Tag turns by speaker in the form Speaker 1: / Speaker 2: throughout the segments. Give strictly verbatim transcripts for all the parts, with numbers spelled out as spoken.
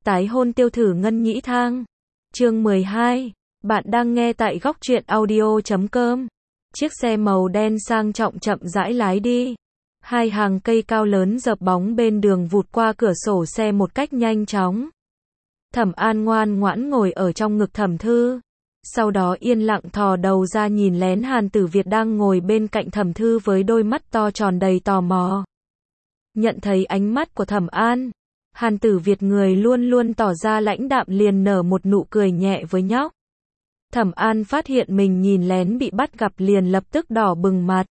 Speaker 1: Tái hôn tiêu thử Ngân Nhĩ Thang. Chương mười hai. Bạn đang nghe tại góc truyện audio chấm com. Chiếc xe màu đen sang trọng chậm rãi lái đi. Hai hàng cây cao lớn dợp bóng bên đường vụt qua cửa sổ xe một cách nhanh chóng. Thẩm An ngoan ngoãn ngồi ở trong ngực Thẩm Thư. Sau đó yên lặng thò đầu ra nhìn lén Hàn Tử Việt đang ngồi bên cạnh Thẩm Thư với đôi mắt to tròn đầy tò mò. Nhận thấy ánh mắt của Thẩm An, Hàn Tử Việt người luôn luôn tỏ ra lãnh đạm liền nở một nụ cười nhẹ với nhóc. Thẩm An phát hiện mình nhìn lén bị bắt gặp liền lập tức đỏ bừng mặt.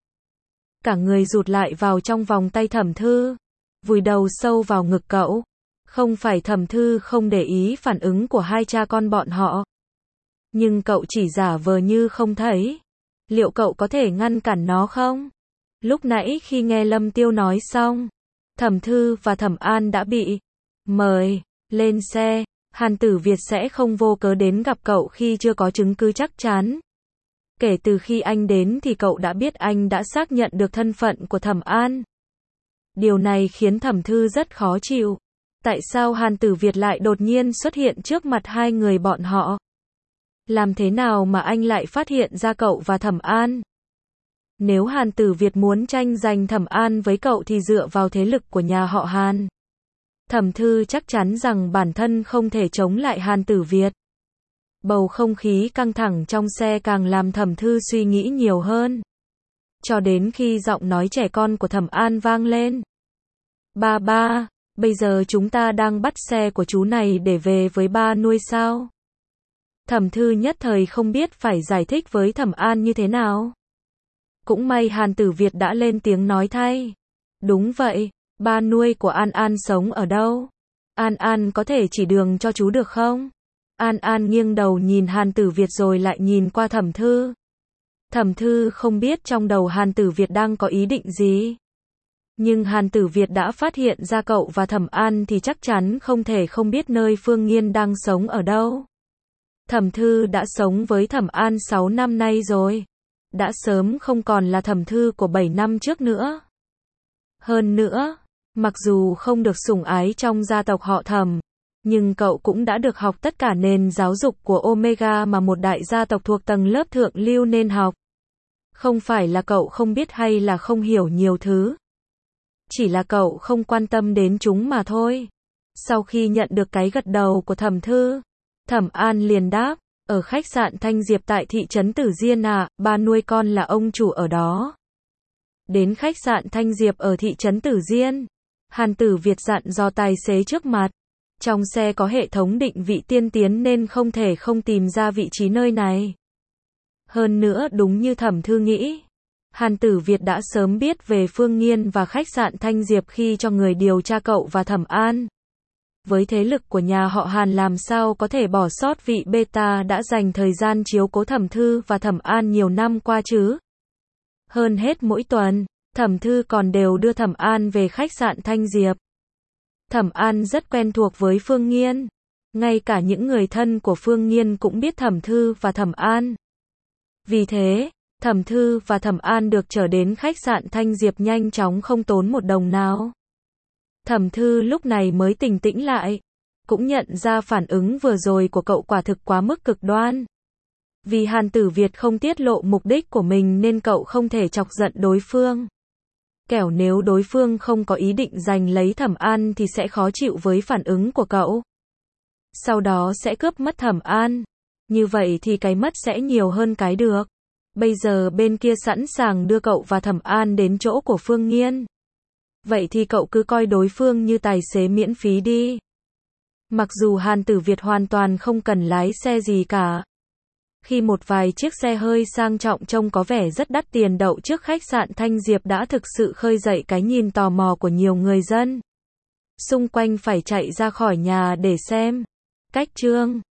Speaker 1: Cả người rụt lại vào trong vòng tay Thẩm Thư, vùi đầu sâu vào ngực cậu. Không phải Thẩm Thư không để ý phản ứng của hai cha con bọn họ, nhưng cậu chỉ giả vờ như không thấy. Liệu cậu có thể ngăn cản nó không? Lúc nãy khi nghe Lâm Tiêu nói xong, Thẩm Thư và Thẩm An đã bị mời lên xe. Hàn Tử Việt sẽ không vô cớ đến gặp cậu khi chưa có chứng cứ chắc chắn. Kể từ khi anh đến thì cậu đã biết anh đã xác nhận được thân phận của Thẩm An. Điều này khiến Thẩm Thư rất khó chịu. Tại sao Hàn Tử Việt lại đột nhiên xuất hiện trước mặt hai người bọn họ? Làm thế nào mà anh lại phát hiện ra cậu và Thẩm An? Nếu Hàn Tử Việt muốn tranh giành Thẩm An với cậu thì dựa vào thế lực của nhà họ Hàn, Thẩm Thư chắc chắn rằng bản thân không thể chống lại Hàn Tử Việt. Bầu không khí căng thẳng trong xe càng làm Thẩm Thư suy nghĩ nhiều hơn. Cho đến khi giọng nói trẻ con của Thẩm An vang lên. Ba ba, bây giờ chúng ta đang bắt xe của chú này để về với ba nuôi sao? Thẩm Thư nhất thời không biết phải giải thích với Thẩm An như thế nào. Cũng may Hàn Tử Việt đã lên tiếng nói thay. Đúng vậy, ba nuôi của An An sống ở đâu? An An có thể chỉ đường cho chú được không? An An nghiêng đầu nhìn Hàn Tử Việt rồi lại nhìn qua Thẩm Thư. Thẩm Thư không biết trong đầu Hàn Tử Việt đang có ý định gì. Nhưng Hàn Tử Việt đã phát hiện ra cậu và Thẩm An thì chắc chắn không thể không biết nơi Phương Nghiên đang sống ở đâu. Thẩm Thư đã sống với Thẩm An sáu năm nay rồi. Đã sớm không còn là Thẩm Thư của bảy năm trước nữa. Hơn nữa, mặc dù không được sủng ái trong gia tộc họ Thẩm, nhưng cậu cũng đã được học tất cả nền giáo dục của Omega mà một đại gia tộc thuộc tầng lớp thượng lưu nên học. Không phải là cậu không biết hay là không hiểu nhiều thứ. Chỉ là cậu không quan tâm đến chúng mà thôi. Sau khi nhận được cái gật đầu của Thẩm Thư, Thẩm An liền đáp, ở khách sạn Thanh Diệp tại thị trấn Tử Diên à, ba nuôi con là ông chủ ở đó. Đến khách sạn Thanh Diệp ở thị trấn Tử Diên, Hàn Tử Việt dặn dò tài xế trước mặt. Trong xe có hệ thống định vị tiên tiến nên không thể không tìm ra vị trí nơi này. Hơn nữa đúng như Thẩm Thư nghĩ, Hàn Tử Việt đã sớm biết về Phương Nghiên và khách sạn Thanh Diệp khi cho người điều tra cậu và Thẩm An. Với thế lực của nhà họ Hàn làm sao có thể bỏ sót vị beta đã dành thời gian chiếu cố Thẩm Thư và Thẩm An nhiều năm qua chứ. Hơn hết mỗi tuần, Thẩm Thư còn đều đưa Thẩm An về khách sạn Thanh Diệp. Thẩm An rất quen thuộc với Phương Nghiên. Ngay cả những người thân của Phương Nghiên cũng biết Thẩm Thư và Thẩm An. Vì thế, Thẩm Thư và Thẩm An được trở đến khách sạn Thanh Diệp nhanh chóng không tốn một đồng nào. Thẩm Thư lúc này mới tỉnh tĩnh lại, cũng nhận ra phản ứng vừa rồi của cậu quả thực quá mức cực đoan. Vì Hàn Tử Việt không tiết lộ mục đích của mình nên cậu không thể chọc giận đối phương. Kẻo nếu đối phương không có ý định giành lấy Thẩm An thì sẽ khó chịu với phản ứng của cậu. Sau đó sẽ cướp mất Thẩm An. Như vậy thì cái mất sẽ nhiều hơn cái được. Bây giờ bên kia sẵn sàng đưa cậu và Thẩm An đến chỗ của Phương Nghiên. Vậy thì cậu cứ coi đối phương như tài xế miễn phí đi. Mặc dù Hàn Tử Việt hoàn toàn không cần lái xe gì cả. Khi một vài chiếc xe hơi sang trọng trông có vẻ rất đắt tiền đậu trước khách sạn Thanh Diệp đã thực sự khơi dậy cái nhìn tò mò của nhiều người dân. Xung quanh phải chạy ra khỏi nhà để xem. Cách chương